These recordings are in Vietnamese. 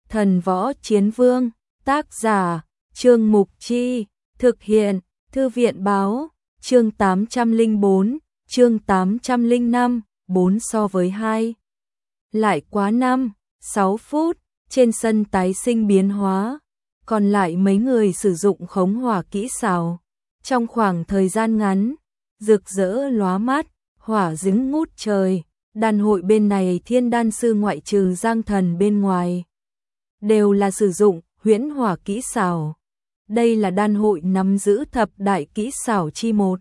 Thần võ chiến vương, tác giả, Trương Mục Chi, thực hiện, Thư viện báo, chương 804, chương 805, 4 so với 2. Lại quá 6 phút, trên sân tái sinh biến hóa, còn lại mấy người sử dụng khống hỏa kỹ xảo. Trong khoảng thời gian ngắn, rực rỡ lóa mắt, hỏa dính ngút trời, đàn hội bên này thiên đan sư ngoại trừ Giang Thần bên ngoài. Đều là sử dụng huyễn hỏa kỹ xảo. Đây là đan hội nắm giữ thập đại kỹ xảo chi một.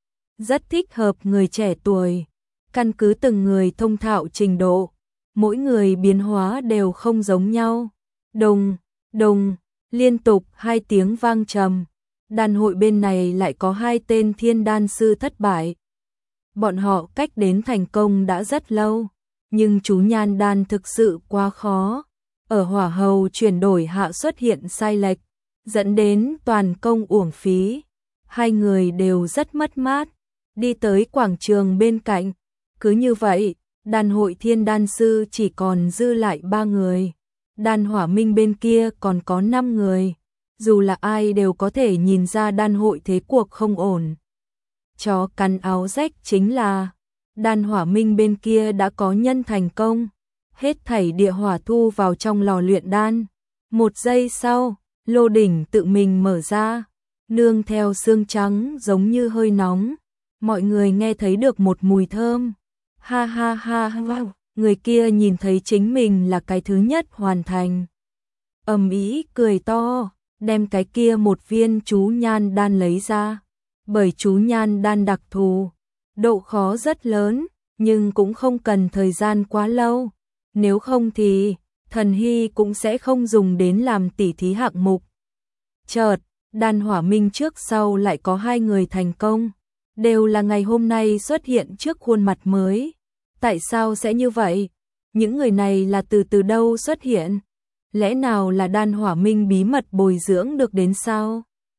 Rất thích hợp người trẻ tuổi, căn cứ từng người thông thạo trình độ, mỗi người biến hóa đều không giống nhau. Đùng, đùng, liên tục 2 tiếng vang trầm. Đan hội bên này lại có 2 tên thiên đan sư thất bại. Bọn họ cách đến thành công đã rất lâu, nhưng chú nhan đan thực sự quá khó. Ở hỏa hầu chuyển đổi hạ xuất hiện sai lệch, dẫn đến toàn công uổng phí. 2 người đều rất mất mát, đi tới quảng trường bên cạnh. Cứ như vậy, đan hội thiên đan sư chỉ còn dư lại 3 người. Đan hỏa minh bên kia còn có 5 người. Dù là ai đều có thể nhìn ra đan hội thế cuộc không ổn. Chó cắn áo rách chính là đan hỏa minh bên kia đã có nhân thành công. Hết thảy địa hỏa thu vào trong lò luyện đan. 1 giây sau, lô đỉnh tự mình mở ra, nương theo sương trắng giống như hơi nóng. Mọi người nghe thấy được một mùi thơm. Ha ha ha ha, người kia nhìn thấy chính mình là cái thứ nhất hoàn thành. Ầm ĩ cười to, đem cái kia một viên chú nhan đan lấy ra. Bởi chú nhan đan đặc thù, độ khó rất lớn, nhưng cũng không cần thời gian quá lâu. Nếu không thì, Thần Hy cũng sẽ không dùng đến làm tỉ thí hạng mục. Chợt, đan hỏa minh trước sau lại có 2 người thành công, đều là ngày hôm nay xuất hiện trước khuôn mặt mới. Tại sao sẽ như vậy? Những người này là từ đâu xuất hiện? Lẽ nào là đan hỏa minh bí mật bồi dưỡng được đến sao?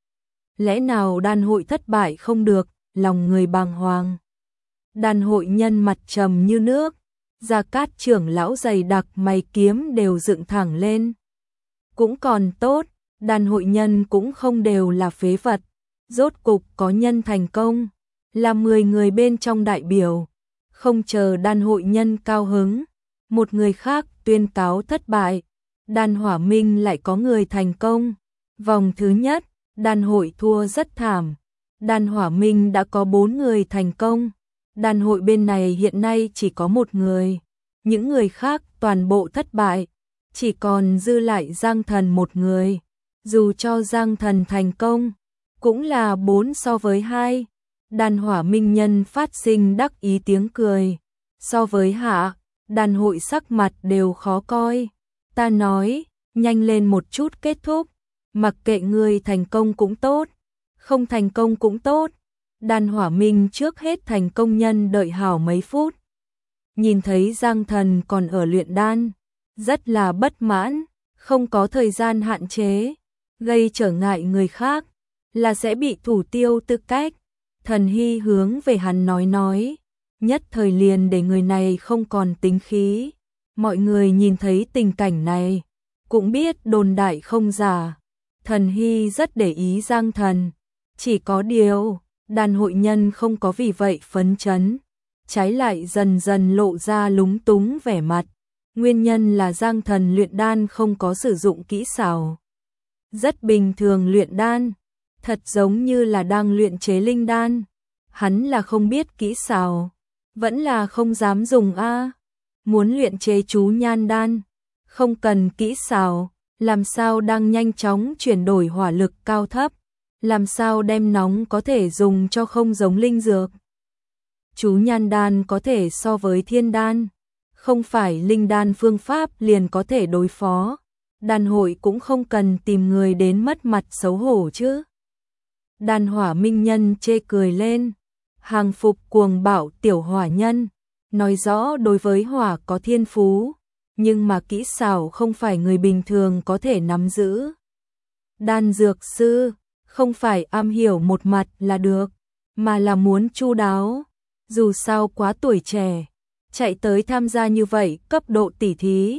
Lẽ nào đan hội thất bại không được, lòng người bàng hoàng. Đan hội nhân mặt trầm như nước, Gia Cát trưởng lão dày đặc mày kiếm đều dựng thẳng lên. Cũng còn tốt, đan hội nhân cũng không đều là phế vật, rốt cục có nhân thành công, là 10 người bên trong đại biểu. Không chờ đan hội nhân cao hứng, một người khác tuyên cáo thất bại, đan hỏa minh lại có người thành công. Vòng thứ nhất, đan hội thua rất thảm, đan hỏa minh đã có 4 người thành công, đan hội bên này hiện nay chỉ có 1 người, những người khác toàn bộ thất bại, chỉ còn dư lại Giang Thần 1 người, dù cho Giang Thần thành công, cũng là 4 so với 2, đan hỏa minh nhân phát sinh đắc ý tiếng cười, so với hạ, đan hội sắc mặt đều khó coi, ta nói, nhanh lên một chút kết thúc. Mặc kệ người thành công cũng tốt, không thành công cũng tốt. Đan hỏa minh trước hết thành công nhân đợi hảo mấy phút. Nhìn thấy Giang Thần còn ở luyện đan, rất là bất mãn, không có thời gian hạn chế, gây trở ngại người khác, là sẽ bị thủ tiêu tư cách. Thần Hy hướng về hắn nói, nhất thời liền để người này không còn tính khí. Mọi người nhìn thấy tình cảnh này, cũng biết đồn đại không giả. Thần Hy rất để ý Giang Thần, chỉ có điều, đan hội nhân không có vì vậy phấn chấn, trái lại dần dần lộ ra lúng túng vẻ mặt. Nguyên nhân là Giang Thần luyện đan không có sử dụng kỹ xảo. Rất bình thường luyện đan, thật giống như là đang luyện chế linh đan. Hắn là không biết kỹ xảo, vẫn là không dám dùng a. Muốn luyện chế chú nhan đan, không cần kỹ xảo. Làm sao đang nhanh chóng chuyển đổi hỏa lực cao thấp, làm sao đem nóng có thể dùng cho không giống linh dược. Chú nhan đan có thể so với thiên đan, không phải linh đan phương pháp liền có thể đối phó, đan hội cũng không cần tìm người đến mất mặt xấu hổ chứ. Đan hỏa minh nhân chê cười lên, hàng phục cuồng bạo tiểu hỏa nhân, nói rõ đối với hỏa có thiên phú. Nhưng mà kỹ xảo không phải người bình thường có thể nắm giữ. Đan dược sư, không phải am hiểu một mặt là được, mà là muốn chu đáo. Dù sao quá tuổi trẻ, chạy tới tham gia như vậy cấp độ tỉ thí,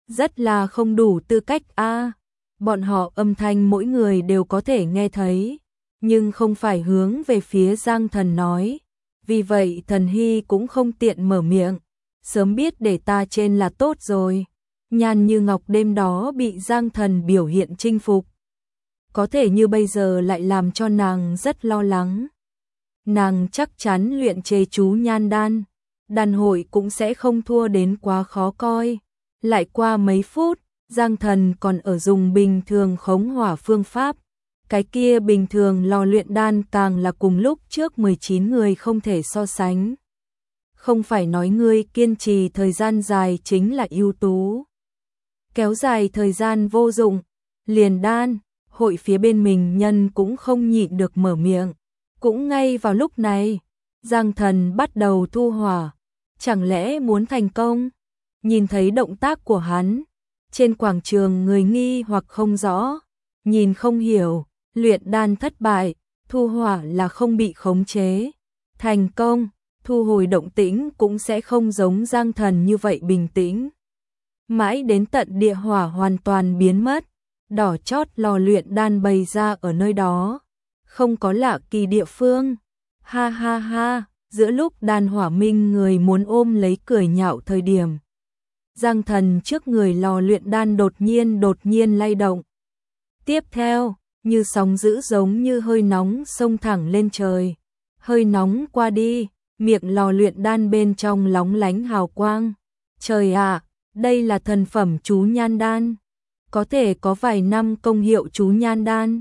rất là không đủ tư cách a. Bọn họ âm thanh mỗi người đều có thể nghe thấy, nhưng không phải hướng về phía Giang Thần nói. Vì vậy Thần Hy cũng không tiện mở miệng, sớm biết để ta trên là tốt rồi. Nhan Như Ngọc đêm đó bị Giang Thần biểu hiện chinh phục, có thể như bây giờ lại làm cho nàng rất lo lắng. Nàng chắc chắn luyện chế chú nhan đan, đan hội cũng sẽ không thua đến quá khó coi. Lại qua mấy phút, Giang Thần còn ở dùng bình thường khống hỏa phương pháp. Cái kia bình thường lò luyện đan càng là cùng lúc trước 19 người không thể so sánh. Không phải nói ngươi kiên trì thời gian dài chính là ưu tú. Kéo dài thời gian vô dụng, liền đan, hội phía bên mình nhân cũng không nhịn được mở miệng. Cũng ngay vào lúc này, Giang Thần bắt đầu thu hỏa, chẳng lẽ muốn thành công? Nhìn thấy động tác của hắn, trên quảng trường người nghi hoặc không rõ, nhìn không hiểu, luyện đan thất bại, thu hỏa là không bị khống chế. Thành công, thu hồi động tĩnh cũng sẽ không giống Giang Thần như vậy bình tĩnh. Mãi đến tận địa hỏa hoàn toàn biến mất, đỏ chót lò luyện đan bày ra ở nơi đó, không có lạ kỳ địa phương. Ha ha ha, giữa lúc đan hỏa minh người muốn ôm lấy cười nhạo thời điểm, Giang Thần trước người lò luyện đan đột nhiên lay động. Tiếp theo, như sóng dữ giống như hơi nóng xông thẳng lên trời. Hơi nóng qua đi, miệng lò luyện đan bên trong lóng lánh hào quang. Trời ạ, đây là thần phẩm chú nhan đan. Có thể có vài năm công hiệu chú nhan đan.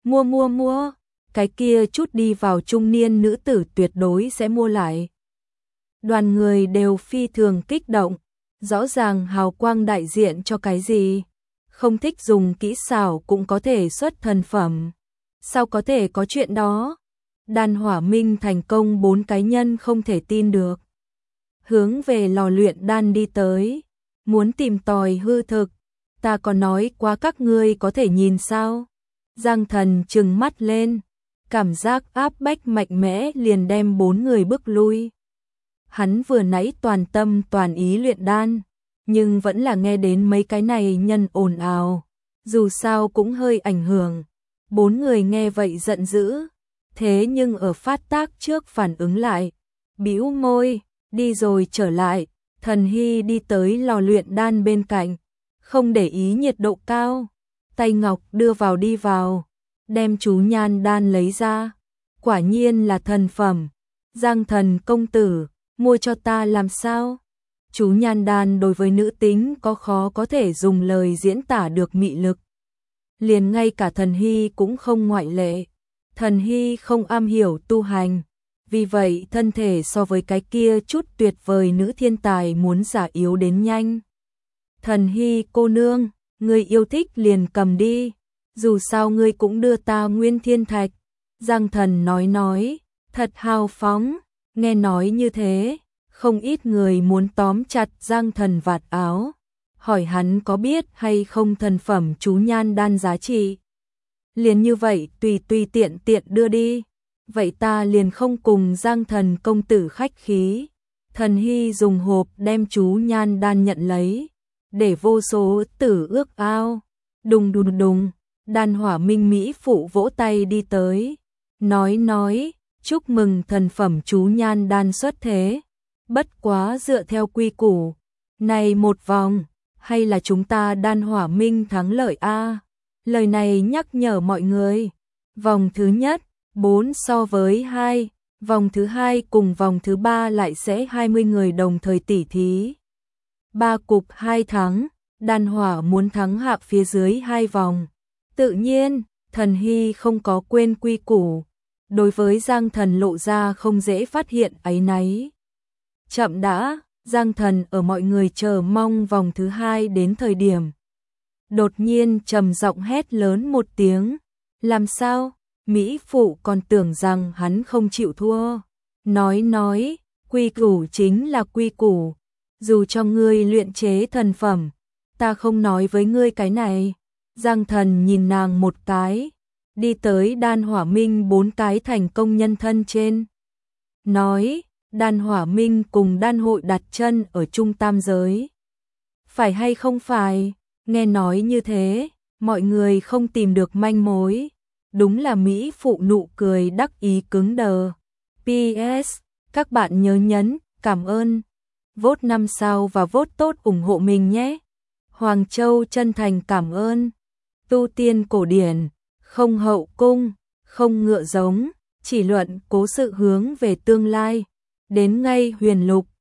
Mua, cái kia chút đi vào trung niên nữ tử tuyệt đối sẽ mua lại. Đoàn người đều phi thường kích động, rõ ràng hào quang đại diện cho cái gì. Không thích dùng kỹ xảo cũng có thể xuất thần phẩm. Sao có thể có chuyện đó? Đan hỏa minh thành công 4 cái nhân không thể tin được. Hướng về lò luyện đan đi tới, muốn tìm tòi hư thực. Ta có nói quá các ngươi có thể nhìn sao? Giang Thần trừng mắt lên, cảm giác áp bách mạnh mẽ liền đem 4 người bước lui. Hắn vừa nãy toàn tâm toàn ý luyện đan, nhưng vẫn là nghe đến mấy cái này nhân ồn ào, dù sao cũng hơi ảnh hưởng. 4 người nghe vậy giận dữ, thế nhưng ở phát tác trước phản ứng lại, bĩu môi, đi rồi trở lại. Thần Hy đi tới lò luyện đan bên cạnh, không để ý nhiệt độ cao, tay ngọc đưa vào đi vào, đem chú nhan đan lấy ra, quả nhiên là thần phẩm. Giang Thần công tử, mua cho ta làm sao? Chú nhan đan đối với nữ tính có khó có thể dùng lời diễn tả được mị lực. Liền ngay cả Thần Hy cũng không ngoại lệ. Thần Hy không am hiểu tu hành, vì vậy thân thể so với cái kia chút tuyệt vời nữ thiên tài muốn già yếu đến nhanh. Thần Hy cô nương, ngươi yêu thích liền cầm đi, dù sao ngươi cũng đưa ta nguyên thiên thạch. Giang Thần nói, thật hào phóng. Nghe nói như thế, không ít người muốn tóm chặt Giang Thần vạt áo, hỏi hắn có biết hay không thần phẩm chú nhan đan giá trị. Liền như vậy tùy tiện đưa đi, vậy ta liền không cùng Giang Thần công tử khách khí. Thần Hy dùng hộp đem chú nhan đan nhận lấy, để vô số tử ước ao. Đùng, đan hỏa minh mỹ phụ vỗ tay đi tới, nói, chúc mừng thần phẩm chú nhan đan xuất thế. Bất quá dựa theo quy củ, này một vòng, hay là chúng ta đan hỏa minh thắng lợi a? Lời này nhắc nhở mọi người. Vòng thứ nhất, 4 so với 2, vòng thứ 2 cùng vòng thứ 3 lại sẽ 20 người đồng thời tỉ thí. 3 cục 2 thắng, đan hỏa muốn thắng hạ phía dưới 2 vòng. Tự nhiên, Thần Hy không có quên quy củ. Đối với Giang Thần lộ ra không dễ phát hiện áy náy. Chậm đã, Giang Thần ở mọi người chờ mong vòng thứ 2 đến thời điểm. Đột nhiên trầm giọng hét lớn một tiếng. Làm sao? Mỹ phụ còn tưởng rằng hắn không chịu thua. Nói, quy củ chính là quy củ. Dù cho ngươi luyện chế thần phẩm, ta không nói với ngươi cái này. Giang Thần nhìn nàng một cái, đi tới đan hỏa minh 4 cái thành công nhân thân trên. Nói, đan hỏa minh cùng đan hội đặt chân ở trung tam giới. Phải hay không phải? Nghe nói như thế, mọi người không tìm được manh mối. Đúng là Mỹ phụ nụ cười đắc ý cứng đờ. PS, các bạn nhớ nhấn, cảm ơn. Vote 5 sao và vote tốt ủng hộ mình nhé. Hoàng Châu chân thành cảm ơn. Tu tiên cổ điển, không hậu cung, không ngựa giống, chỉ luận cố sự hướng về tương lai. Đến ngay huyền lục.